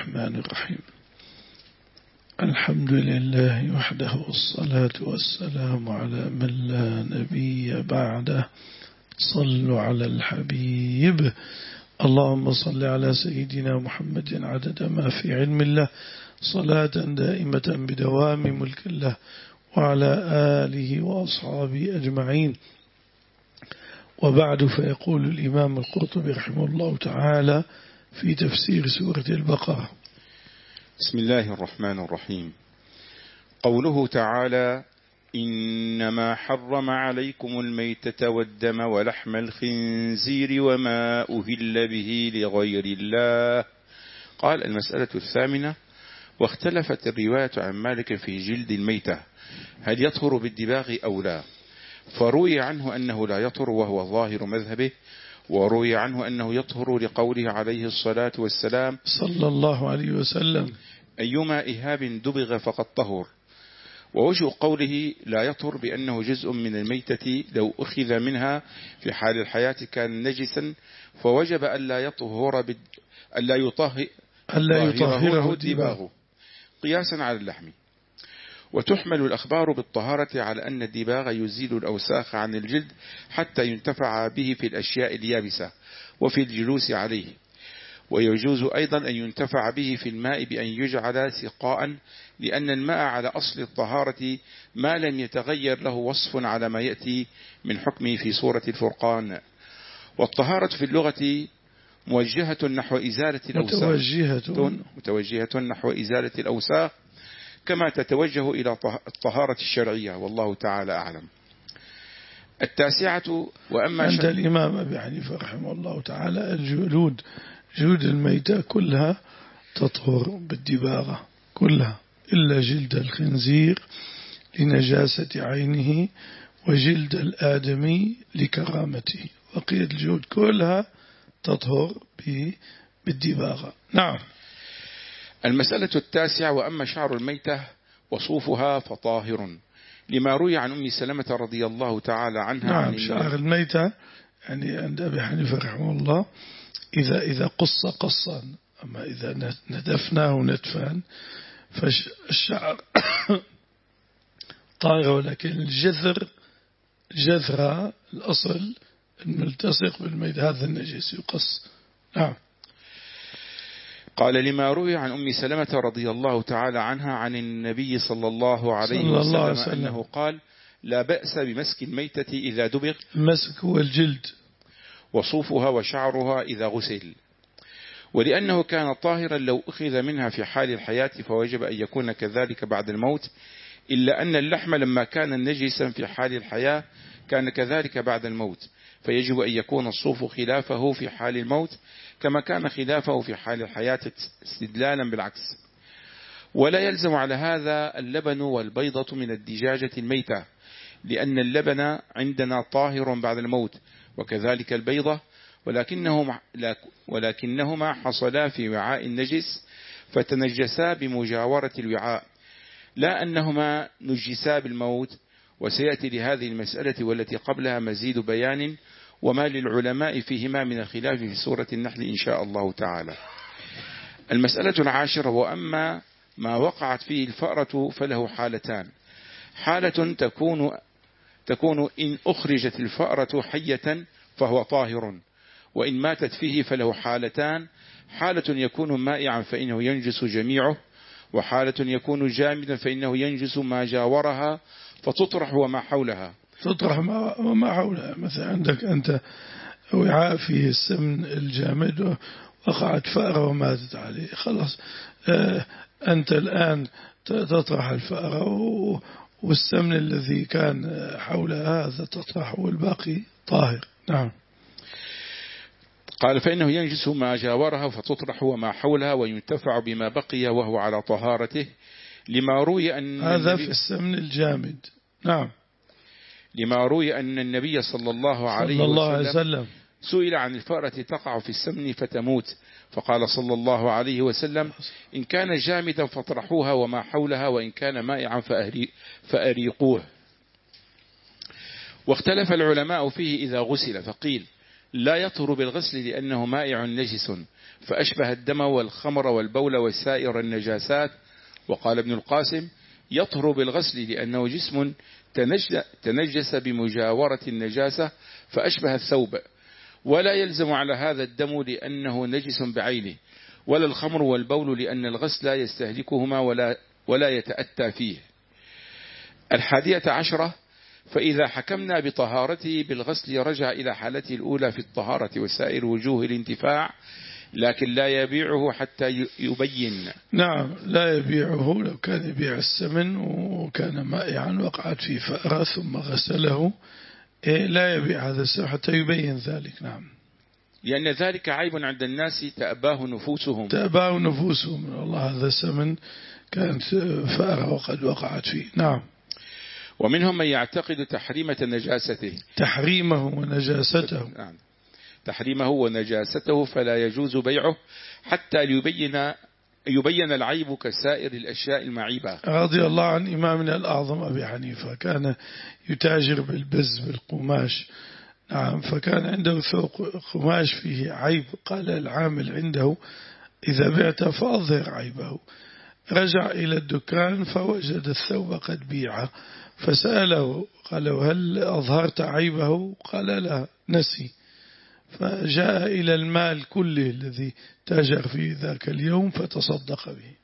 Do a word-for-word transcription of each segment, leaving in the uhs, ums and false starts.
الرحمن الرحيم. الحمد لله وحده، والصلاة والسلام على من لا نبي بعده. صلوا على الحبيب. اللهم صل على سيدنا محمد عدد ما في علم الله، صلاة دائمة بدوام ملك الله، وعلى آله وأصحابه أجمعين. وبعد، فيقول الإمام القرطبي رحمه الله تعالى في تفسير سورة البقرة: بسم الله الرحمن الرحيم. قوله تعالى: إنما حرم عليكم الميتة والدم ولحم الخنزير وما أهل به لغير الله. قال: المسألة الثامنة: واختلفت الرواية عن مالك في جلد الميتة، هل يطهر بالدباغ أو لا؟ فروي عنه أنه لا يطهر وهو ظاهر مذهبه، وروي عنه أنه يطهر لقوله عليه الصلاة والسلام صلى الله عليه وسلم: أيما إهاب دبغ فقد طهر. ووجه قوله لا يطهر بأنه جزء من الميتة لو أخذ منها في حال الحياة كان نجسا، فوجب ألا يطهر بد... ألا يطهر ألا يطهره الدباغ قياسا على اللحم. وتحمل الأخبار بالطهارة على أن الدباغ يزيل الأوساخ عن الجلد حتى ينتفع به في الأشياء اليابسة وفي الجلوس عليه. ويجوز أيضا أن ينتفع به في الماء بأن يجعل سقاء، لأن الماء على أصل الطهارة ما لم يتغير له وصف على ما يأتي من حكمه في سورة الفرقان. والطهارة في اللغة موجهة نحو إزالة الأوساخ متوجهة, متوجهة نحو إزالة الأوساخ كما تتوجه إلى الطهارة الشرعية، والله تعالى أعلم. التاسعة: وأما عند الإمام أبي حنيفة رحمه الله تعالى الجلود جلود الميتة كلها تطهر بالدباغة كلها، إلا جلد الخنزير لنجاسة عينه، وجلد الآدمي لكرامته، وقية الجلود كلها تطهر بالدباغة. نعم. المسألة التاسعة: وأما شعر الميتة وصوفها فطاهر، لما روي عن أم سلمة رضي الله تعالى عنها. نعم، عن شعر الميتة يعني عند أبي حنيفة رحمه الله إذا إذا قص قصا، أما إذا ندفناه نتفا فالشعر طاهر، ولكن الجذر جذر الأصل الملتصق بالميت هذا النجس يقص. نعم. قال: لما روي عن أم سلمة رضي الله تعالى عنها عن النبي صلى الله عليه صلى الله عليه وسلم وسلم أنه قال: لا بأس بمسك الميتة إذا دبغ، المسك هو الجلد، وصوفها وشعرها إذا غسل. ولأنه كان طاهرا لو أخذ منها في حال الحياة فوجب أن يكون كذلك بعد الموت، إلا أن اللحم لما كان نجسا في حال الحياة كان كذلك بعد الموت، فيجب أن يكون الصوف خلافه في حال الموت كما كان خلافه في حال الحياة استدلالا بالعكس. ولا يلزم على هذا اللبن والبيضة من الدجاجة الميتة، لأن اللبن عندنا طاهر بعد الموت، وكذلك البيضة، ولكنهما, ولكنهما حصلا في وعاء النجس فتنجسا بمجاورة الوعاء، لا أنهما نجسا بالموت. وسيأتي لهذه المسألة والتي قبلها مزيد بيان وما للعلماء فيهما من الخلاف في سورة النحل إن شاء الله تعالى. المسألة العاشرة: وأما ما وقعت فيه الفأرة فله حالتان: حالة تكون تكون إن أخرجت الفأرة حية فهو طاهر، وإن ماتت فيه فله حالتان: حالة يكون مائعا فإنه ينجس جميعه، وحالة يكون جامدا فإنه ينجس ما جاورها فتطرح وما حولها. تطرح وما حولها. مثلا عندك أنت وعاء فيه السمن الجامد وقعت فأرة وماتت عليه، خلاص أنت الآن تطرح الفأرة والسمن الذي كان حولها هذا تطرح والباقي طاهر. نعم. قال: فإنه ينجس ما جاورها فتطرح وما حولها وينتفع بما بقي وهو على طهارته، لما روي أن هذا في السمن الجامد. نعم. لما روي أن النبي صلى الله عليه صلى الله وسلم, وسلم سئل عن الفأرة تقع في السمن فتموت، فقال صلى الله عليه وسلم: إن كان جامدا فاطرحوها وما حولها، وإن كان مائعا فأريقوه. واختلف العلماء فيه إذا غسل، فقيل: لا يطهر بالغسل لأنه مائع نجس فأشبه الدم والخمر والبول وسائر النجاسات. وقال ابن القاسم يطهر بالغسل لأنه جسم تنجس بمجاورة النجاسة فأشبه الثوب، ولا يلزم على هذا الدم لأنه نجس بعينه، ولا الخمر والبول لأن الغسل لا يستهلكهما ولا, ولا يتأتى فيه. الحادية عشرة: فإذا حكمنا بطهارته بالغسل رجع إلى حالته الأولى في الطهارة وسائر وجوه الانتفاع، لكن لا يبيعه حتى يبين. نعم، لا يبيعه. لو كان يبيع السمن وكان مائعا وقعت فيه فأرة ثم غسله لا يبيع هذا السمن حتى يبين ذلك. نعم، لأن ذلك عيب عند الناس تأباه نفوسهم تأباه نفوسهم. والله هذا السمن كانت فأرة وقد وقعت فيه. نعم. ومنهم من يعتقد تحريمة نجاسته تحريمه ونجاسته نعم. تحريمه ونجاسته فلا يجوز بيعه حتى يبين يبين العيب كسائر الأشياء المعيبة. رضي الله عن إمامنا الأعظم أبي حنيفة، كان يتاجر بالبز بالقماش. نعم، فكان عنده ثوب قماش فيه عيب، قال العامل عنده إذا بعت فأظهر عيبه. رجع إلى الدكان فوجد الثوب قد بيع، فسأله قال هل أظهرت عيبه؟ قال لا، نسي. فجاء إلى المال كله الذي تاجر فيه ذاك اليوم فتصدق به.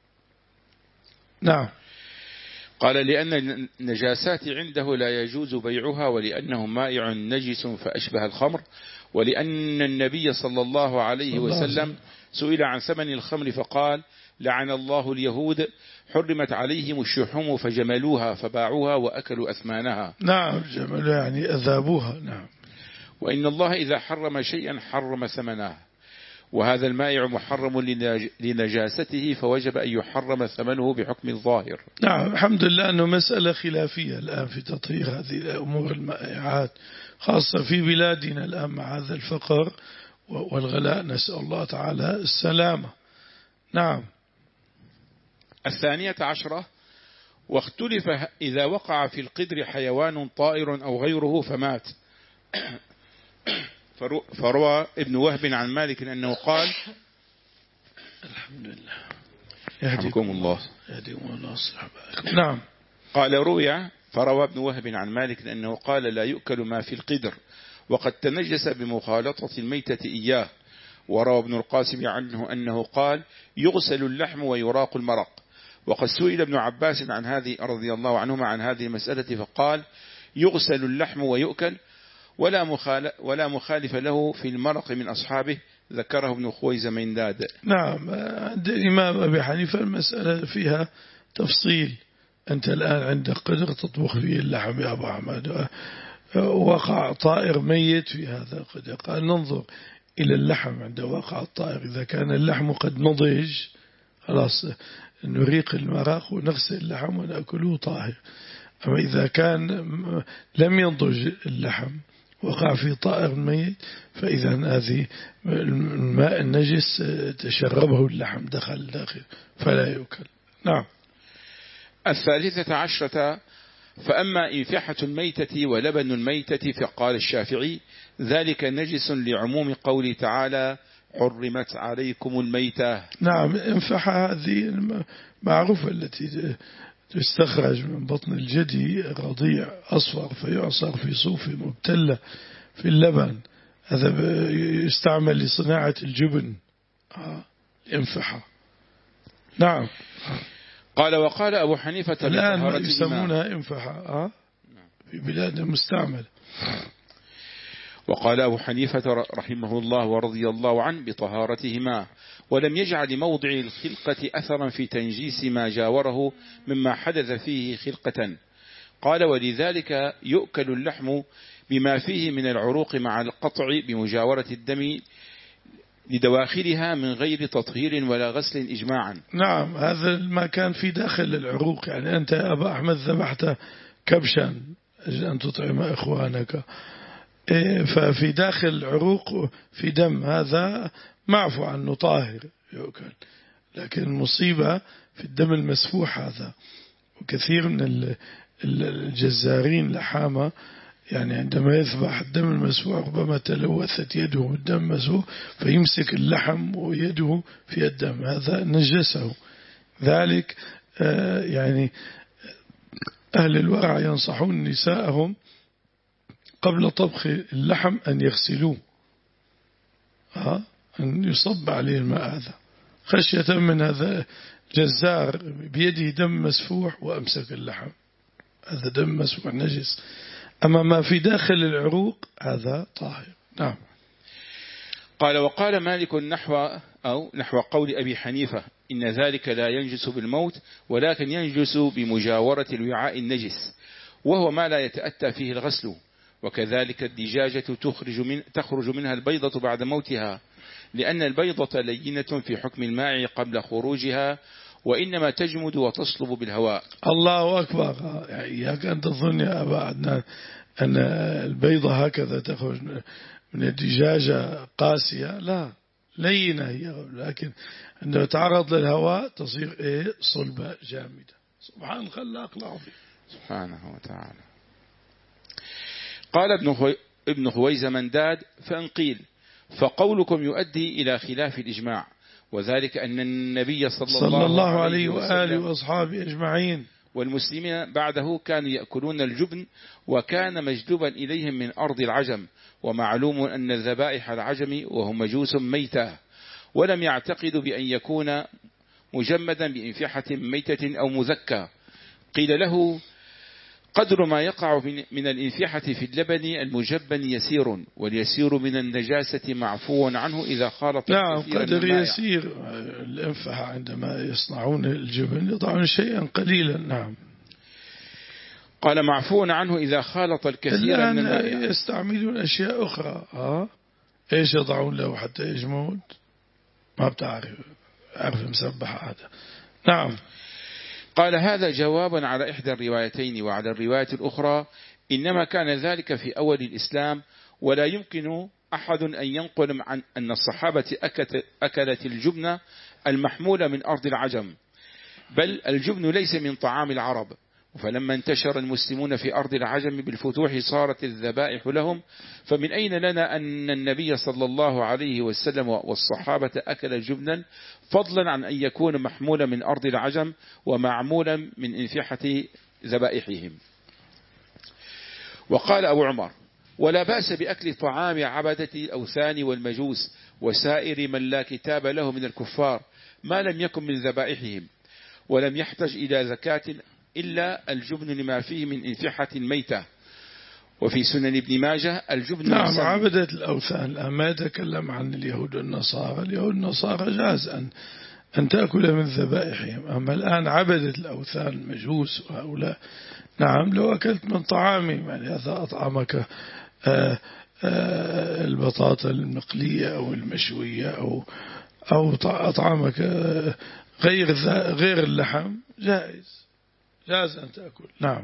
نعم. قال لأن النجاسات عنده لا يجوز بيعها، ولأنه مائع نجس فأشبه الخمر، ولأن النبي صلى الله عليه وسلم سئل عن ثمن الخمر فقال لعن الله اليهود حرمت عليهم الشحوم فجملوها فباعوها وأكلوا أثمانها. نعم، جملوها يعني أذابوها. نعم. وإن الله إذا حرم شيئا حرم ثمنه، وهذا المائع محرم لنجاسته فوجب أن يحرم ثمنه بحكم الظاهر. نعم، الحمد لله أنه مسألة خلافية الآن في تطهير هذه الأمور المائعات، خاصة في بلادنا الآن مع هذا الفقر والغلاء، نسأل الله تعالى السلامة. نعم. الثانية عشرة: واختلف إذا وقع في القدر حيوان طائر أو غيره فمات، فروى ابن وهب عن مالك أنه قال الحمد لله يهديكم الله يهديكم الله صحبه. نعم. قال روي فروى ابن وهب عن مالك أنه قال لا يؤكل ما في القدر وقد تنجس بمخالطة الميتة إياه. وروى ابن القاسم عنه أنه قال يغسل اللحم ويراق المرق. وقد سئل ابن عباس عن هذه رضي الله عنهما عن هذه المسألة فقال يغسل اللحم ويؤكل، ولا مخالف, ولا مخالف له في المرق من أصحابه، ذكره ابن خويزمينداد. نعم، عند الإمام أبي حنيفة المسألة فيها تفصيل. أنت الآن عندك قدر تطبخ فيه اللحم يا أبو حماد، وقع طائر ميت في هذا القدر، قال ننظر إلى اللحم عند وقع الطائر، إذا كان اللحم قد نضج خلاص نريق المراق ونغسل اللحم ونأكله طاهر. أما إذا كان لم ينضج اللحم وقع في طائر ميت فإذا هذه الماء النجس تشربه اللحم دخل داخل فلا يؤكل. نعم. الثالثة عشرة: فأما إنفحة الميتة ولبن الميتة فقال الشافعي ذلك نجس لعموم قوله تعالى حرمت عليكم الميتة. نعم، انفحة هذه معروفة التي تستخرج من بطن الجدي رضيع أصفر فيعصر في صوف مبتلة في اللبن، هذا يستعمل لصناعة الجبن. آه. انفحة. نعم. قال وقال أبو حنيفة الآن يسمونها انفحة آه؟ في بلاد مستعمل. وقال أبو حنيفة رحمه الله ورضي الله عنه بطهارتهما، ولم يجعل موضع الخلقة أثرا في تنجيس ما جاوره مما حدث فيه خلقة. قال ولذلك يؤكل اللحم بما فيه من العروق مع القطع بمجاورة الدم لدواخلها من غير تطهير ولا غسل إجماعا. نعم، هذا ما كان في داخل العروق. يعني أنت يا أبا أحمد ذبحت كبشا أجل أن تطعم إخوانك، ففي داخل العروق في دم، هذا معفو عنه طاهر يؤكل. لكن المصيبة في الدم المسفوح هذا، وكثير من الجزارين لحامة يعني عندما يذبح الدم المسفوح ربما تلوثت يده بالدم مسفوح فيمسك اللحم ويده في الدم، هذا نجسه. ذلك يعني أهل الورع ينصحون نساءهم قبل طبخ اللحم أن يغسلوه، أن يصب عليه الماء، هذا خشية من هذا جزار بيده دم مسفوح وأمسك اللحم، هذا دم مسفوح نجس. أما ما في داخل العروق هذا طاهر. نعم. قال وقال مالك نحو أو نحو قول أبي حنيفة إن ذلك لا ينجس بالموت ولكن ينجس بمجاورة الوعاء النجس، وهو ما لا يتأتى فيه الغسل. وكذلك الدجاجة تخرج, من تخرج منها البيضة بعد موتها، لأن البيضة لينة في حكم الماء قبل خروجها، وإنما تجمد وتصلب بالهواء. الله أكبر. إياك أن تظن يا أبا عدنان أن البيضة هكذا تخرج من الدجاجة قاسية، لا، لينة هي، لكن عندما تعرض للهواء تصير إيه؟ صلبة جامدة. سبحان الخلاق العظيم سبحانه وتعالى. قال ابن ابن خويزمنداد فإن قيل فقولكم يؤدي إلى خلاف الإجماع، وذلك أن النبي صلى, صلى الله عليه وآله وأصحابه أجمعين والمسلمين بعده كانوا يأكلون الجبن، وكان مجلوبا إليهم من أرض العجم، ومعلوم أن الذبائح العجم وهم مجوس ميتة، ولم يعتقدوا بأن يكون مجمدا بإنفحة ميتة أو مذكى. قيل له قدر ما يقع من الإنفحة في اللبن المجبن يسير، واليسير من النجاسة معفو عنه إذا خالط. نعم قدر يسير الإنفحة عندما يصنعون الجبن يضعون شيئا قليلا. نعم. قال معفو عنه إذا خالط الكثير من الماء. يستعملون أشياء أخرى. آه إيش يضعون له حتى يجمد؟ ما بتعرف، أعرف مسبح هذا. نعم. قال هذا جوابا على إحدى الروايتين، وعلى الرواية الأخرى إنما كان ذلك في أول الإسلام، ولا يمكن أحد أن ينقل عن أن الصحابة أكلت الجبن المحمولة من أرض العجم، بل الجبن ليس من طعام العرب. فلما انتشر المسلمون في أرض العجم بالفتوح صارت الذبائح لهم، فمن أين لنا أن النبي صلى الله عليه وسلم والصحابة أكل جبنا، فضلا عن أن يكون محمولا من أرض العجم ومعمولا من انفحة ذبائحهم. وقال أبو عمر ولا بأس بأكل طعام عبدة الأوثان والمجوس وسائر من لا كتاب له من الكفار ما لم يكن من ذبائحهم، ولم يحتج إلى زكاة إلا الجبن لما فيه من انفحة ميتة. وفي سنن ابن ماجه الجبن. نعم. عبدة الأوثان الآن ما يتكلم عن اليهود والنصارى، اليهود والنصارى جاز أن أن تأكل من ذبائحهم، أما الآن عبدة الأوثان المجوس وهؤلاء نعم لو أكلت من طعامهم، يعني هذا أطعمك آآ آآ البطاطا المقلية أو المشوية أو أو أطعمك غير غير اللحم جائز، جاز أن تأكل. نعم.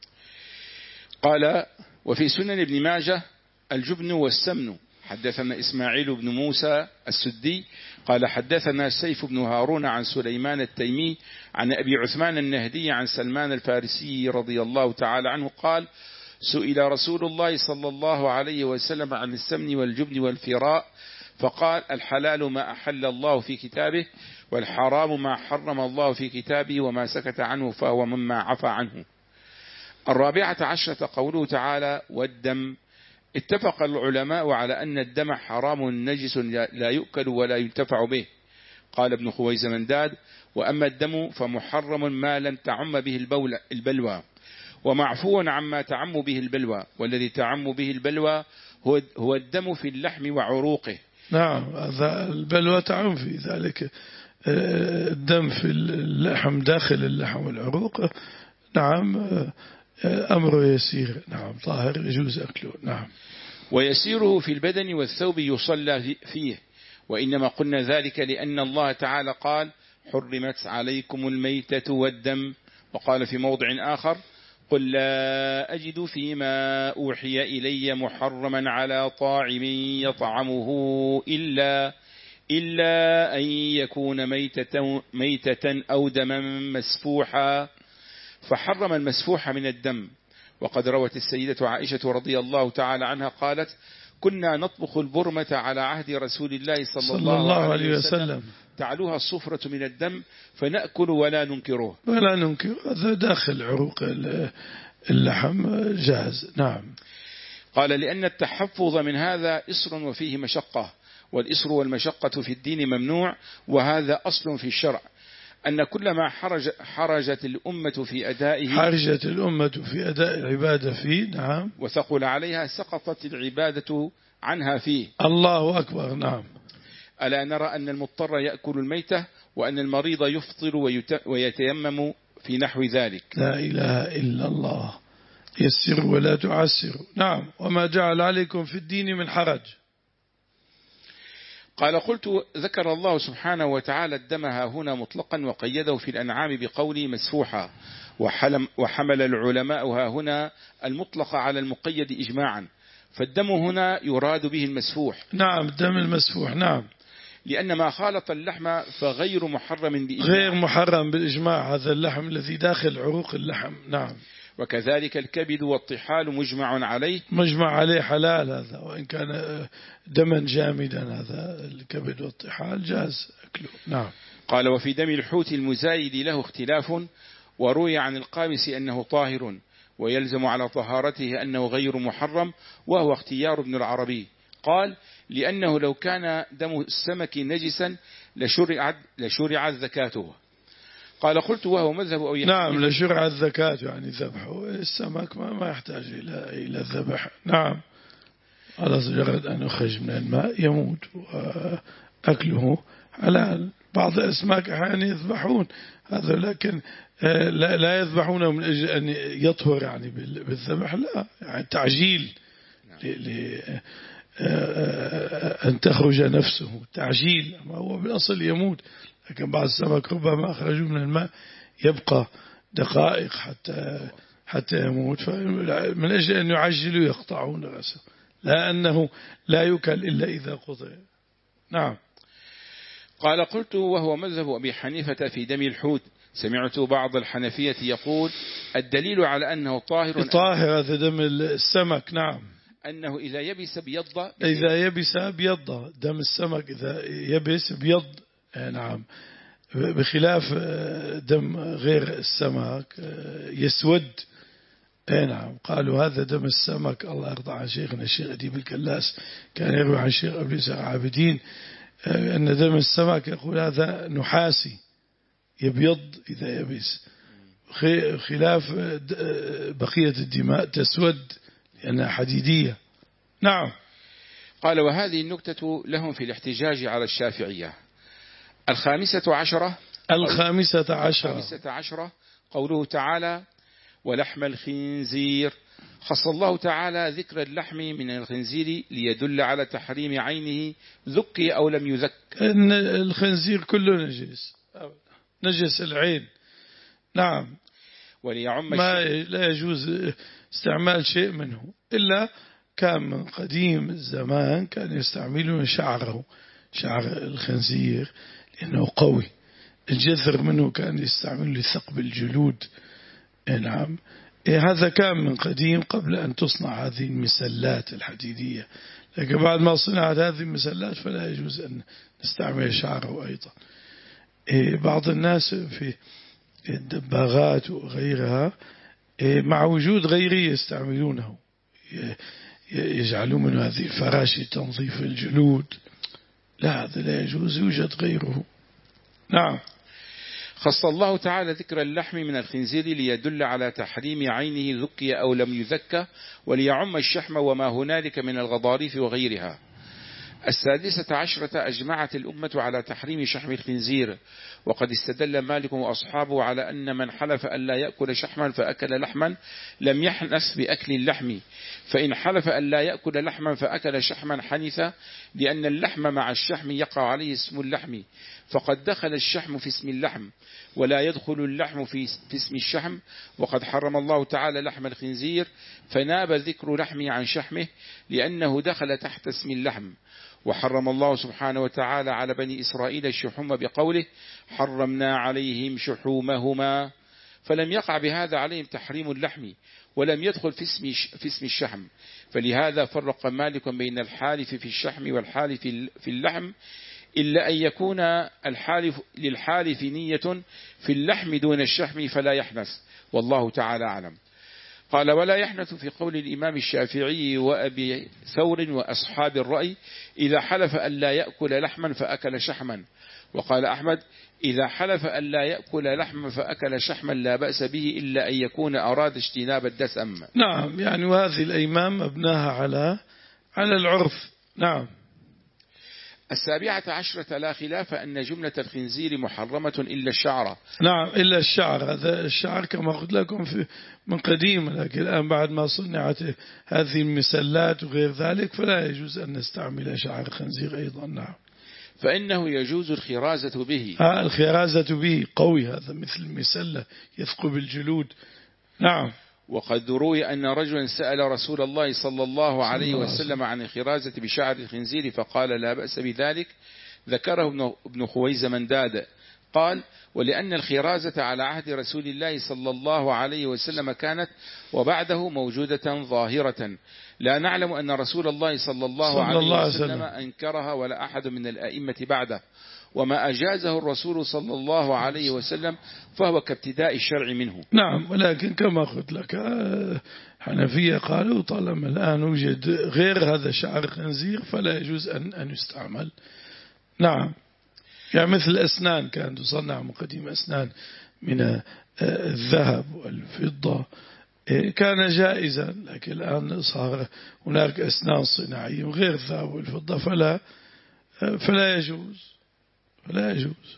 قال وفي سنن ابن ماجه الجبن والسمن. حدثنا إسماعيل بن موسى السدي قال حدثنا سيف بن هارون عن سليمان التيمي عن أبي عثمان النهدي عن سلمان الفارسي رضي الله تعالى عنه قال سئل رسول الله صلى الله عليه وسلم عن السمن والجبن والفراء، فقال الحلال ما أحل الله في كتابه، والحرام ما حرم الله في كتابه، وما سكت عنه فهو مما عفى عنه. الرابعة عشرة قوله تعالى والدم. اتفق العلماء على أن الدم حرام نجس لا يؤكل ولا ينتفع به. قال ابن خويزمنداد وأما الدم فمحرم ما لم تعم به البلوى، ومعفو عما تعم به البلوى، والذي تعم به البلوى هو هو الدم في اللحم وعروقه. نعم هذا البلوى تعم في ذلك الدم في اللحم داخل اللحم والعروق. نعم أمره يسير. نعم طاهر يجوز أكله. نعم. ويسيره في البدن والثوب يصلى فيه، وإنما قلنا ذلك لأن الله تعالى قال حرمت عليكم الميتة والدم، وقال في موضع آخر قل لا أجد فيما أوحي إلي محرما على طاعم يطعمه إلا إلا أن يكون ميتة, ميتة أو دما مسفوحا، فحرم المسفوح من الدم، وقد روت السيدة عائشة رضي الله تعالى عنها قالت: كنا نطبخ البرمة على عهد رسول الله صلى, صلى الله, الله عليه عليه وسلم, وسلم تعلوها الصفرة من الدم فنأكل ولا ننكره. ولا ننكر، هذا داخل عروق اللحم جاهز. نعم. قال: لأن التحفظ من هذا إصر وفيه مشقة، والإصر والمشقة في الدين ممنوع، وهذا أصل في الشرع، أن كل ما حرج حرجت الأمة في أدائه حرجت الأمة في أداء العبادة فيه. نعم. وثقل عليها سقطت العبادة عنها فيه. الله أكبر. نعم. ألا نرى أن المضطر يأكل الميتة، وأن المريض يفطر ويتيمم في نحو ذلك. لا إله إلا الله. يسر ولا تعسر. نعم. وما جعل عليكم في الدين من حرج. قال: قلت: ذكر الله سبحانه وتعالى الدم ها هنا مطلقا، وقيده في الأنعام بقوله مسفوحا، وحمل العلماء ها هنا المطلق على المقيد إجماعا، فالدم هنا يراد به المسفوح. نعم، الدم المسفوح. نعم. لأن ما خالط اللحم فغير محرم بإجماع. غير محرم بالإجماع، هذا اللحم الذي داخل عروق اللحم. نعم. وكذلك الكبد والطحال مجمع عليه. مجمع عليه حلال هذا، وإن كان دما جامدا هذا الكبد والطحال جاز أكله. نعم. قال: وفي دم الحوت المزايد له اختلاف، وروي عن القامس أنه طاهر، ويلزم على طهارته أنه غير محرم، وهو اختيار ابن العربي. قال: لأنه لو كان دم السمك نجسا لشرعت لشرعت زكاته. قال: قلت: وهو مذهب أبي حنيفة. نعم، لشرع الزكاة، يعني ذبحه. السمك ما ما يحتاج إلى إلى الذبح. نعم. على مجرد أن يخرج من الماء يموت، وأكله حلال. بعض الأسماك أحيانا يذبحون هذا، لكن لا لا يذبحونه من أجل أن يطهر يعني بالذبح، لا، يعني تعجيل أن تخرج نفسه، تعجيل. ما هو بالأصل يموت، لكن بعض السمك ربما أخرجوا من الماء يبقى دقائق حتى حتى يموت، فمن أجل أن يعجلوا يقطعون رأسه، لا أنه لا يؤكل إلا إذا قطع. نعم. قال: قلت: وهو مذهب أبي حنيفة في دم الحوت. سمعت بعض الحنفية يقول: الدليل على أنه طاهر طاهر هذا دم السمك. نعم. أنه إذا يبس بيض. إذا يبس بيض دم السمك، إذا يبس بيض. نعم. بخلاف دم غير السمك يسود. نعم. قالوا هذا دم السمك. الله يرضى عن شيخنا الشيخ أديب الكلاس، كان يروي عن الشيخ أبي إسحاق عابدين أن دم السمك يقول هذا نحاسي يبيض إذا يبس، خلاف بقية الدماء تسود لأنها حديدية. نعم. قال: وهذه النكتة لهم في الاحتجاج على الشافعية. الخامسة عشرة الخامسة عشرة الخامسة عشرة قوله تعالى: ولحم الخنزير. خص الله تعالى ذكر اللحم من الخنزير ليدل على تحريم عينه ذكي أو لم يذك. إن الخنزير كله نجس، نجس العين. نعم. وليعم ما لا يجوز استعمال شيء منه، إلا كان من قديم الزمان كان يستعملون شعره، شعر الخنزير، لأنه قوي. الجذر منه كان يستعمل لثقب الجلود. نعم. هذا كان من قديم قبل أن تصنع هذه المسلات الحديدية، لكن بعد ما صنعت هذه المسلات فلا يجوز أن نستعمل شعره أيضا. بعض الناس في الدباغات وغيرها مع وجود غيره يستعملونه، يجعلون من هذه الفراشي تنظيف الجلود. لا، هذا لا يجوز، يوجد غيره. نعم. خص الله تعالى ذكر اللحم من الخنزير ليدل على تحريم عينه ذكي أو لم يذك، وليعم الشحم وما هنالك من الغضاريف وغيرها. السادسة عشرة أجمعت الأمة على تحريم شحم الخنزير، وقد استدل مالك وأصحابه على أن من حلف أن لا يأكل شحما فأكل لحما لم يحنث بأكل اللحم، فإن حلف أن لا يأكل لحما فأكل شحما حنث، لأن اللحم مع الشحم يقع عليه اسم اللحم، فقد دخل الشحم في اسم اللحم ولا يدخل اللحم في اسم الشحم. وقد حرم الله تعالى لحم الخنزير، فناب ذكر لحمه عن شحمه لأنه دخل تحت اسم اللحم. وحرم الله سبحانه وتعالى على بني إسرائيل الشحوم بقوله: حرمنا عليهم شحومهما، فلم يقع بهذا عليهم تحريم اللحم ولم يدخل في اسم في اسم الشحم، فلهذا فرق مالك بين الحالف في الشحم والحالف في اللحم، إلا أن يكون الحالف للحالف نية في اللحم دون الشحم فلا يحنث، والله تعالى أعلم. قال: ولا يحنث في قول الإمام الشافعي وأبي ثور وأصحاب الرأي إذا حلف أن لا يأكل لحما فأكل شحما. وقال أحمد: إذا حلف أن لا يأكل لحما فأكل شحما لا بأس به إلا أن يكون أراد اجتناب الدسم. نعم، يعني وهذه الأيمان مبناها على على العرف. نعم. السابعة عشرة لا خلاف أن جملة الخنزير محرمة إلا الشعر. نعم، إلا الشعر. هذا الشعر كما قلت لكم في من قديم، لكن الآن بعد ما صنعت هذه المسلات وغير ذلك فلا يجوز أن نستعمل شعر الخنزير أيضا. نعم. فإنه يجوز الخرازة به. آه الخرازة به قوي، هذا مثل المسلة يثقب الجلود. نعم. وقد روي أن رجلا سأل رسول الله صلى الله عليه وسلم عن الخرازة بشعر الخنزير فقال: لا بأس بذلك. ذكره ابن خويز منداد قال: ولأن الخرازة على عهد رسول الله صلى الله عليه وسلم كانت وبعده موجودة ظاهرة، لا نعلم أن رسول الله صلى الله صلى عليه الله وسلم أنكرها ولا أحد من الأئمة بعده، وما أجازه الرسول صلى الله عليه وسلم فهو كابتداء الشرع منه. نعم، ولكن كما قلت لك حنفية قالوا طالما الآن وجد غير هذا شعر الخنزير فلا يجوز أن أن يستعمل. نعم. يعني مثل الأسنان، كانت تصنع من قديم أسنان من الذهب والفضة، كان جائزا، لكن الآن صار هناك أسنان صناعية وغير الذهب والفضة فلا فلا يجوز فلا يجوز.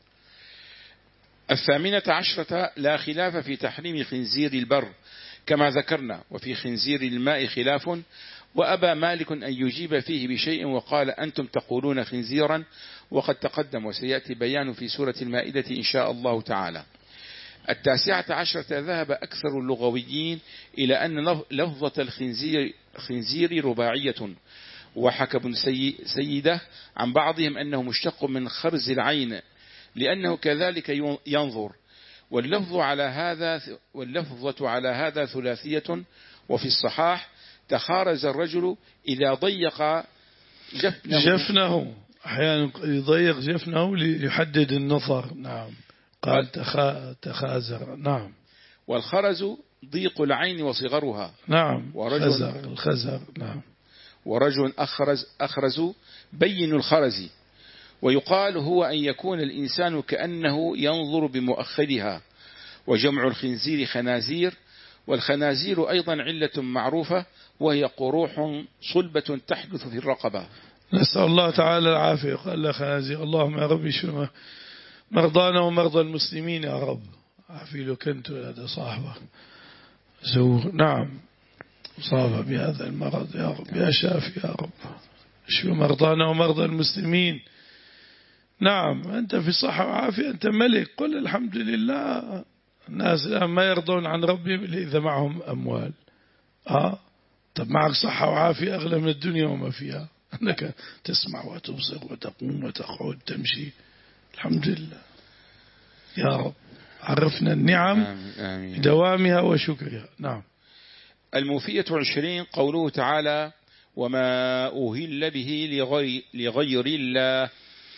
الثامنة عشرة لا خلاف في تحريم خنزير البر كما ذكرنا، وفي خنزير الماء خلاف، وأبى مالك أن يجيب فيه بشيء وقال: أنتم تقولون خنزيرا، وقد تقدم وسيأتي بيان في سورة المائدة إن شاء الله تعالى. التاسعة عشرة ذهب أكثر اللغويين إلى أن لفظة الخنزير خنزير رباعية، وحكى ابن سيدة عن بعضهم أنه مشتق من خرز العين لأنه كذلك ينظر، واللفظ على هذا واللفظة على هذا ثلاثية. وفي الصحاح: تخارز الرجل إذا ضيق جفنه, جفنه أحيانا يضيق جفنه ليحدد النظر. نعم. قال تخا تخازر. نعم. والخرز ضيق العين وصغرها. نعم. ورجل خزر الخزر. نعم. ورجل أخرز أخرز بين الخرز. ويقال هو أن يكون الإنسان كأنه ينظر بمؤخرها. وجمع الخنزير خنازير، والخنازير أيضا علة معروفة وهي قروح صلبة تحدث في الرقبة. نسأل الله تعالى العافية. قال له خنازير. اللهم يا رب اشف مرضانا ومرضى المسلمين يا رب. عافي له كنت هذا صاحبه زور. نعم. صاب بهذا المرض يا رب يا شافي يا رب، اشف مرضانا ومرضى المسلمين. نعم. أنت في صحة وعافية، أنت ملك، قل الحمد لله. الناس الآن ما يرضون عن ربهم إلا إذا معهم أموال. آه طب معك صحة وعافية أغلى من الدنيا وما فيها، أنك تسمع وتبصر وتقوم وتقعد تمشي. الحمد لله يا رب، عرفنا النعم بدوامها وشكرها. نعم. الموفية عشرين قوله تعالى: وما أهل به لغير, لغير الله.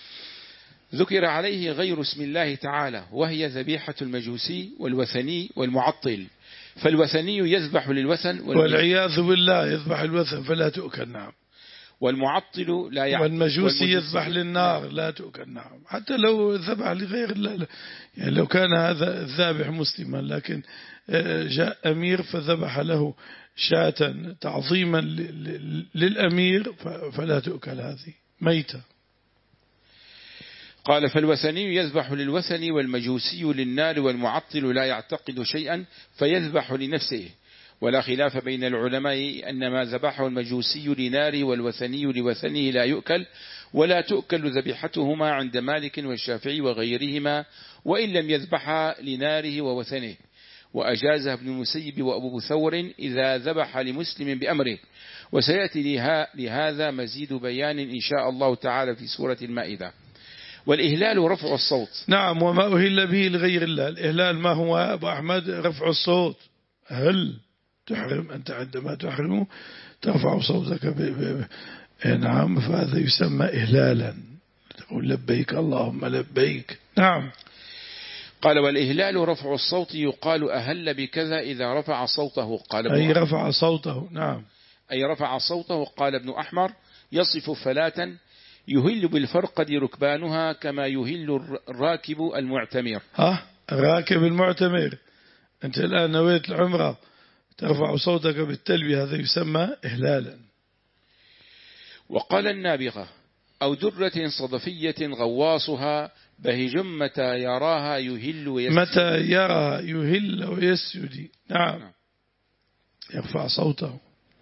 ذكر عليه غير اسم الله تعالى، وهي ذبيحة المجوسي والوثني والمعطل. فالوثني يذبح للوثن والعياذ بالله يذبح الوثن فلا تؤكل. نعم. والمعطل لا يعطل. والمجوسي يذبح للنار لا تؤكل. نعم. حتى لو ذبح لغير الله، يعني لو كان هذا الذابح مسلما لكن جاء أمير فذبح له شاة تعظيما للأمير فلا تؤكل، هذه ميتة. قال: فالوثني يذبح للوثن والمجوسي للنار والمعطل لا يعتقد شيئا فيذبح لنفسه. ولا خلاف بين العلماء أن ما ذبحه المجوسي لناره والوثني لوثنه لا يؤكل، ولا تؤكل ذبيحتهما عند مالك والشافعي وغيرهما وإن لم يذبحها لناره ووثنه. وأجازها ابن المسيب وأبو ثور إذا ذبح لمسلم بأمره. وسيأتي لها لهذا مزيد بيان إن شاء الله تعالى في سورة المائدة. والإهلال رفع الصوت. نعم، وما أهل به لغير الله. الإهلال ما هو أبو أحمد؟ رفع الصوت. هل تحرم أنت عندما تحرم ترفع صوتك ب... ب... نعم، فهذا يسمى إهلالا، تقول لبيك اللهم لبيك. نعم. قال والإهلال رفع الصوت يقال أهل بكذا إذا رفع صوته. قال أي رفع صوته. نعم، أي رفع صوته. قال ابن أحمر يصف فلاة يهل بالفرقد ركبانها كما يهل الراكب المعتمر. ها، الراكب المعتمر. أنت الآن نويت العمرة ترفع صوتك بالتلبية، هذا يسمى إهلالا. وقال النابغة أو درة صدفية غواصها بهجم متى يراها يهل ويسجد. متى يرى يهل ويسجد. نعم، يرفع صوته.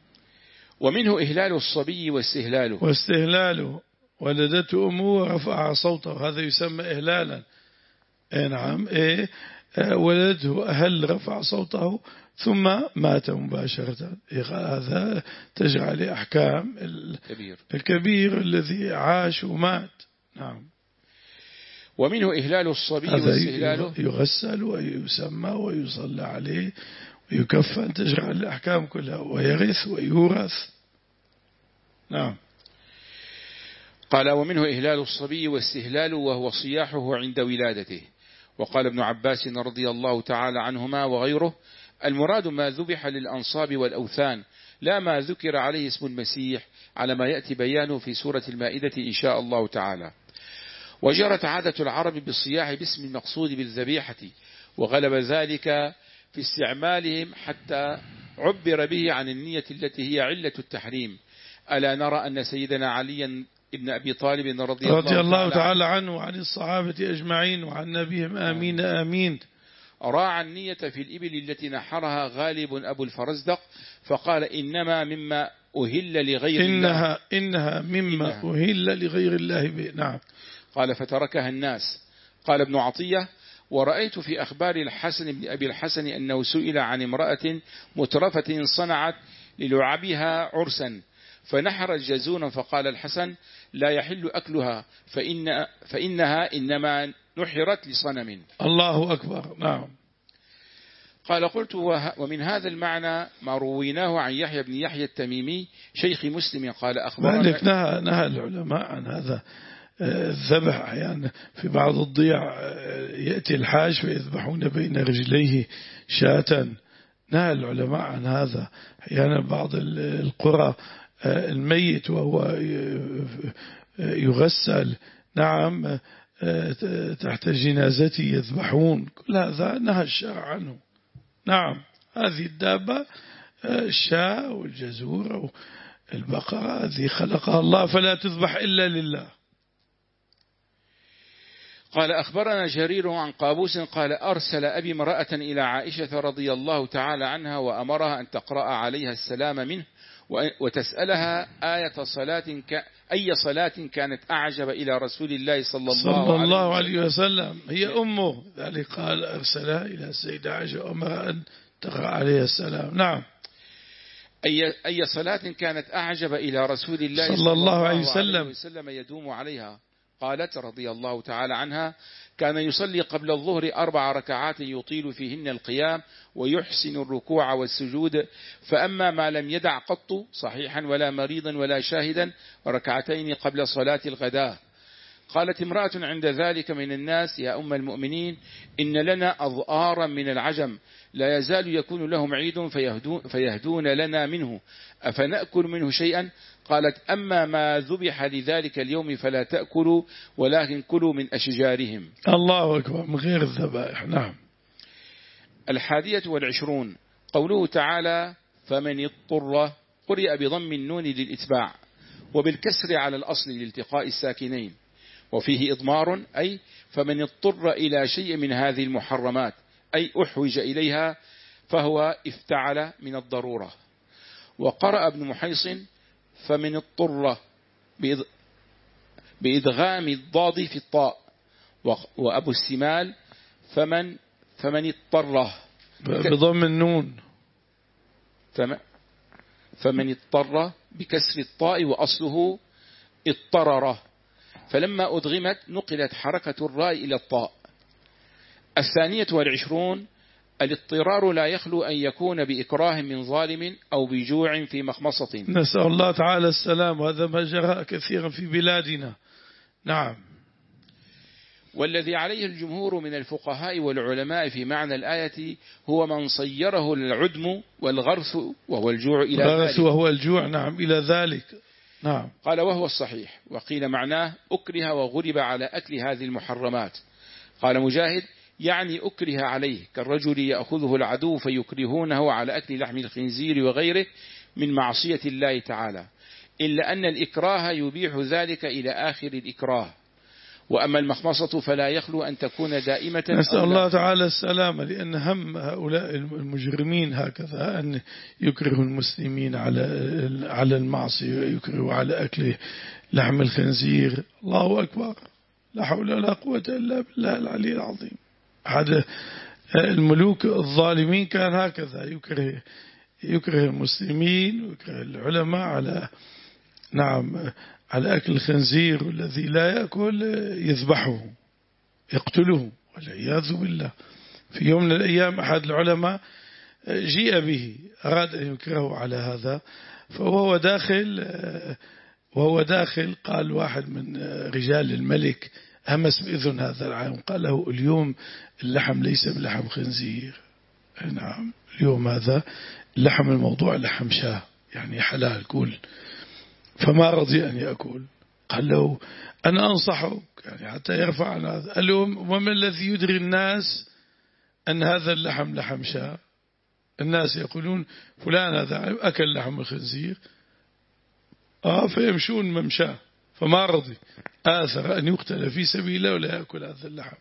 ومنه إهلال الصبي واستهلاله. واستهلاله ولدته أمه ورفع صوته، هذا يسمى إهلالا. إيه نعم، إيه ولده أهل رفع صوته ثم مات مباشرة. هذا تجعل أحكام الكبير. الكبير الذي عاش ومات. نعم. ومنه إهلال الصبي واستهلاله. يغسل ويسمى ويصلى عليه ويكفن، تجعل الأحكام كلها، ويرث ويورث. نعم. قال ومنه إهلال الصبي واستهلاله وهو صياحه عند ولادته. وقال ابن عباس رضي الله تعالى عنهما وغيره المراد ما ذبح للأنصاب والأوثان لا ما ذكر عليه اسم المسيح، على ما يأتي بيانه في سورة المائدة إن شاء الله تعالى. وجرت عادة العرب بالصياح باسم المقصود بالذبيحة، وغلب ذلك في استعمالهم حتى عبر به عن النية التي هي علة التحريم. ألا نرى أن سيدنا علي ابن أبي طالب رضي, رضي الله تعالى عنه وعن الصحابة أجمعين وعن نبيهم آمين آمين راعى النية في الإبل التي نحرها غالب أبو الفرزدق فقال إنما مما أهل لغير إنها الله إنها مما إنها أهل لغير الله به. نعم. قال فتركها الناس. قال ابن عطية ورأيت في أخبار الحسن بن أبي الحسن أنه سئل عن امرأة مترفة صنعت للعبها عرسا فنحرت جزونا فقال الحسن لا يحل أكلها فإن فإنها إنما نحرت لصنم. الله أكبر. نعم. قال قلت ومن هذا المعنى ما رويناه عن يحيى بن يحيى التميمي شيخ مسلم قال أخبرنا. ذلك نهى, نهى العلماء عن هذا الذبح. يعني في بعض الضيع يأتي الحاج فيذبحون بين رجليه شاة، نهى العلماء عن هذا. يعني بعض القرى الميت وهو يغسل نعم تحت جنازته يذبحون، كل هذا نهى الشرع عنه. نعم. هذه الدابة الشاة والجزور أو البقرة هذه خلقها الله فلا تذبح إلا لله. قال أخبرنا جرير عن قابوس قال أرسل أبي امرأة إلى عائشة رضي الله تعالى عنها وأمرها أن تقرأ عليها السلام منه وتسألها آية صلاة ك... أي صلاة كانت أعجب إلى رسول الله صلى الله, صلى الله عليه وسلم. وسلم. هي أمه، ذلك قال أرسلها إلى السيدة عائشة وأمرها أن تقرأ عليها السلام. نعم. أي أي صلاة كانت أعجب إلى رسول الله صلى, صلى الله عليه وسلم. وسلم يدوم عليها. قالت رضي الله تعالى عنها كان يصلي قبل الظهر أربع ركعات يطيل فيهن القيام ويحسن الركوع والسجود، فأما ما لم يدع قط صحيحا ولا مريضا ولا شاهدا ركعتين قبل صلاة الغداء. قالت امرأة عند ذلك من الناس يا أم المؤمنين إن لنا أضآرا من العجم لا يزال يكون لهم عيد فيهدون, فيهدون لنا منه أفنأكل منه شيئا؟ قالت أما ما ذبح لذلك اليوم فلا تأكلوا ولكن كلوا من أشجارهم. الله أكبر، من غير الذبائح. نعم. الحادية والعشرون قوله تعالى فمن اضطر قرئ بضم النون للإتباع وبالكسر على الأصل لالتقاء الساكنين، وفيه إضمار أي فمن اضطر إلى شيء من هذه المحرمات أي أحوج إليها فهو افتعل من الضرورة. وقرأ ابن محيصن فمن اضطر بإدغام الضاد في الطاء، وأبو السمال فمن فمن اضطر بضم النون فمن اضطر بكسر الطاء وأصله اضطرر فلما أدغمت نقلت حركة الراء إلى الطاء. الثانية والعشرون الاضطرار لا يخلو أن يكون بإكراه من ظالم أو بجوع في مخمصة. نسأل الله تعالى السلام، وهذا ما جرى كثيرا في بلادنا. نعم. والذي عليه الجمهور من الفقهاء والعلماء في معنى الآية هو من صيره العدم والغرث وهو الجوع إلى ذلك. وهو الجوع، نعم، إلى ذلك. نعم. قال وهو الصحيح. وقيل معناه أكره وغلب على أكل هذه المحرمات. قال مجاهد يعني أكره عليه، كالرجل يأخذه العدو فيكرهونه على أكل لحم الخنزير وغيره من معصية الله تعالى، إلا أن الإكراه يبيح ذلك إلى آخر الإكراه. وأما المخمصة فلا يخلو أن تكون دائمة. نسأل الله تعالى السلامة، لأن هم هؤلاء المجرمين هكذا أن يكرهوا المسلمين على على المعصية، يكرهوا على أكل لحم الخنزير. الله أكبر، لا حول ولا قوة إلا بالله العلي العظيم. هذا الملوك الظالمين كان هكذا، يكره يكره المسلمين ويكره العلماء على نعم على أكل الخنزير، الذي لا يأكل يذبحه يقتله والعياذ بالله. في يوم من الأيام أحد العلماء جيء به، أراد أن يكرهه على هذا، فهو داخل وهو داخل قال واحد من رجال الملك همس بإذن هذا العالم، قال له اليوم اللحم ليس بلحم خنزير، نعم اليوم هذا اللحم الموضوع لحم شاه، يعني حلال كل. فما رضي أن يأكل. قال له أنا أنصحك يعني حتى يرفع عن هذا. قال له وما الذي يدري الناس أن هذا اللحم لحم شاه؟ الناس يقولون فلان هذا أكل لحم الخنزير آه فيمشون ممشاه، فما رضي، آثر أن يقتل في سبيل الله ولا يأكل هذا اللحم.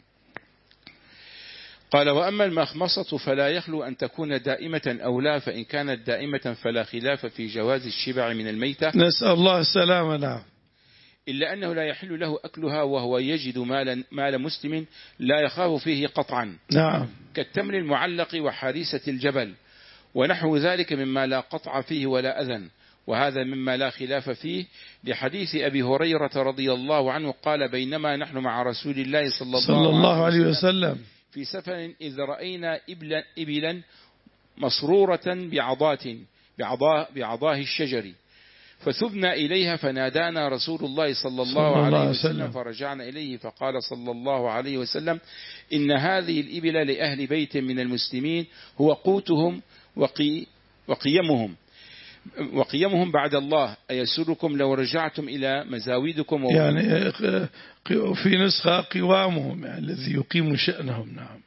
قال وأما المخمصة فلا يخلو أن تكون دائمة أو لا، فإن كانت دائمة فلا خلاف في جواز الشبع من الميتة. نسأل الله السلامة. نعم. إلا أنه لا يحل له أكلها وهو يجد مال, مال مسلم لا يخاف فيه قطعا. نعم. كالتمر المعلق وحريسة الجبل ونحو ذلك مما لا قطع فيه ولا أذن، وهذا مما لا خلاف فيه، لحديث أبي هريرة رضي الله عنه قال بينما نحن مع رسول الله صلى الله, صلى الله عليه وسلم في سفر إذ رأينا إبلا, إبلا مسرورة بعضات بعضاه, بعضاه الشجر فثبنا إليها فنادانا رسول الله صلى الله عليه وسلم فرجعنا إليه فقال صلى الله عليه وسلم إن هذه الإبل لأهل بيت من المسلمين هو قوتهم وقي وقيمهم وقيمهم بعد الله، أيسركم لو رجعتم إلى مزاويدكم يعني في نسخة قوامهم يعني الذي يقيم شأنهم. نعم.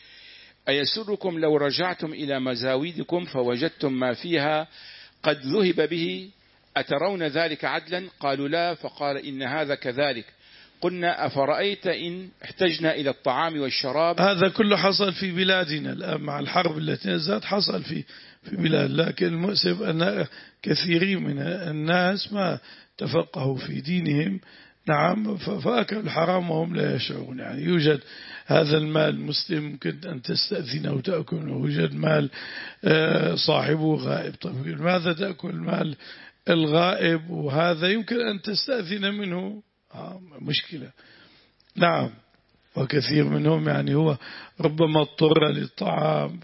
أيسركم لو رجعتم إلى مزاويدكم فوجدتم ما فيها قد ذهب به أترون ذلك عدلا؟ قالوا لا. فقال إن هذا كذلك. قلنا أفرأيت إن احتجنا إلى الطعام والشراب. هذا كله حصل في بلادنا الآن مع الحرب التي نزلت، حصل في في بلاد، لكن المؤسف أن كثيرين من الناس ما تفقهوا في دينهم. نعم. فأكلوا الحرام وهم لا يشعرون. يعني يوجد هذا المال مسلم ممكن أن تستأذنه وتأكل، ويوجد مال صاحبه غائب، طيب لماذا تأكل مال الغائب وهذا يمكن أن تستأذن منه؟ آه مشكلة. نعم. وكثير منهم يعني هو ربما اضطر للطعام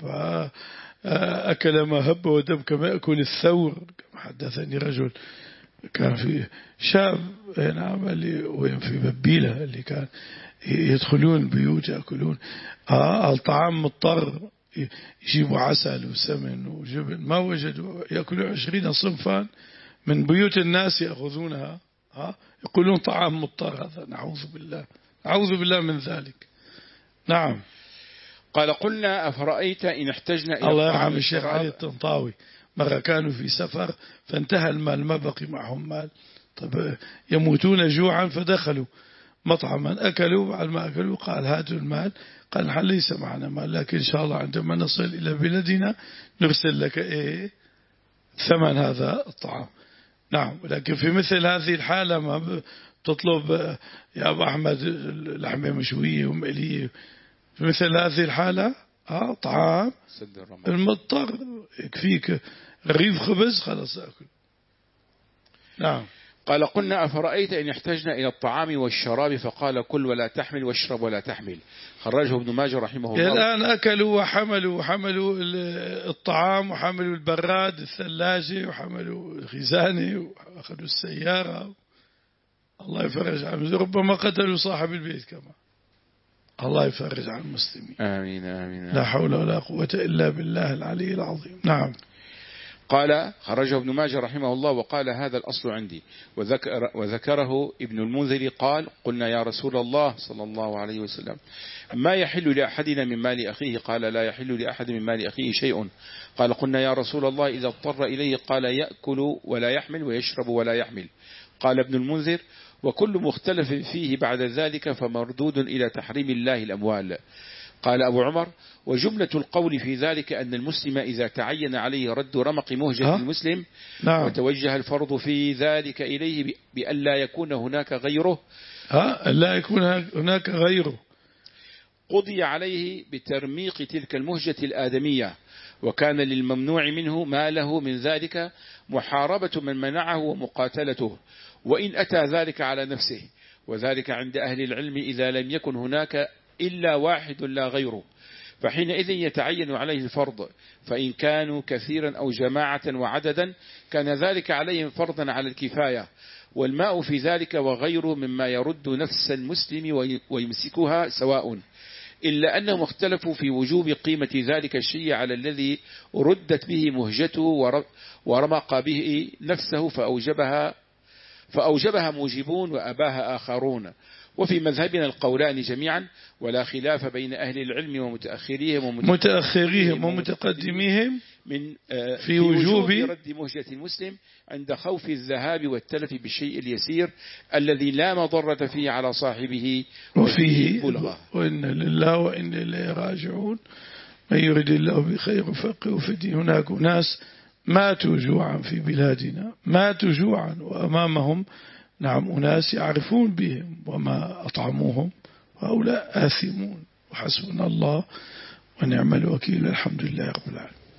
فأكل ما هب ودب كما يأكل الثور. كما حدثني رجل كان في شاب نعم اللي وين في ببيلة اللي كان يدخلون بيوت يأكلون آه الطعام مضطر، يجيبوا عسل وسمن وجبن، ما وجدوا، يأكلوا عشرين صنفا من بيوت الناس يأخذونها ها يقولون طعام مضطر. هذا نعوذ بالله، نعوذ بالله من ذلك. نعم. قال قلنا أفرأيت إن احتجنا إلى الله يرحم الشيخ علي الطنطاوي، مرة كانوا في سفر فانتهى المال، ما بقي معهم مال، طب يموتون جوعا، فدخلوا مطعما أكلوا، بعد ما أكلوا قال هاتوا المال، قال نحن ليس معنا مال، لكن إن شاء الله عندما نصل إلى بلدنا نرسل لك إيه ثمن هذا الطعام. نعم. ولكن في مثل هذه الحالة ما تطلب يا أبو أحمد لحمة مشوية ومقلية، في مثل هذه الحالة آه طعام المضطر يكفيك رغيف خبز خلاص أكل. نعم. قال قلنا أفرأيت إن احتجنا إلى الطعام والشراب فقال كل ولا تحمل واشرب ولا تحمل. خرجه ابن ماجه رحمه الله. الآن أكلوا وحملوا وحملوا الطعام وحملوا البراد الثلاجة وحملوا الخزانة وأخذوا السيارة. الله يفرج عنهم، ربما قتلوا صاحب البيت كمان. الله يفرج عن المسلمين. آمين آمين, آمين. لا حول ولا قوة إلا بالله العلي العظيم. نعم. قال خرجه ابن ماجه رحمه الله وقال هذا الأصل عندي. وذكر وذكره ابن المنذر قال قلنا يا رسول الله صلى الله عليه وسلم ما يحل لأحدنا من مال أخيه؟ قال لا يحل لأحد من مال أخيه شيء. قال قلنا يا رسول الله إذا اضطر إليه؟ قال يأكل ولا يحمل ويشرب ولا يحمل. قال ابن المنذر وكل مختلف فيه بعد ذلك فمردود إلى تحريم الله الأموال. قال أبو عمر وجملة القول في ذلك أن المسلم إذا تعين عليه رد رمق مهجة المسلم نعم. وتوجه الفرض في ذلك إليه بأن لا يكون هناك غيره ها لا يكون هناك غيره قضي عليه بترميق تلك المهجة الآدمية، وكان للممنوع منه ما له من ذلك محاربة من منعه ومقاتلته وإن أتى ذلك على نفسه. وذلك عند أهل العلم إذا لم يكن هناك إلا واحد لا غيره، فحينئذ يتعين عليه الفرض، فإن كانوا كثيرا أو جماعة وعددا كان ذلك عليهم فرضا على الكفاية. والماء في ذلك وغيره مما يرد نفس المسلم ويمسكها سواء، إلا أنهم اختلفوا في وجوب قيمة ذلك الشيء على الذي ردت به مهجته ورمق به نفسه فأوجبها فأوجبها موجبون وأباها آخرون. وفي مذهبنا القولان جميعا ولا خلاف بين أهل العلم ومتأخريهم ومتأخريهم ومتقدميهم من في وجوب رد مهجة المسلم عند خوف الذهاب والتلف بالشيء اليسير الذي لا مضرة فيه على صاحبه وفيه بلغة. وإن لله وإن إليه راجعون. من يريد الله بخير فقه في الدين. هناك ناس ماتوا جوعا في بلادنا، ماتوا جوعا وأمامهم نعم أناس يعرفون بهم وما أطعموهم، وهؤلاء آثمون. وحسبنا الله ونعم الوكيل. الحمد لله رب العالمين.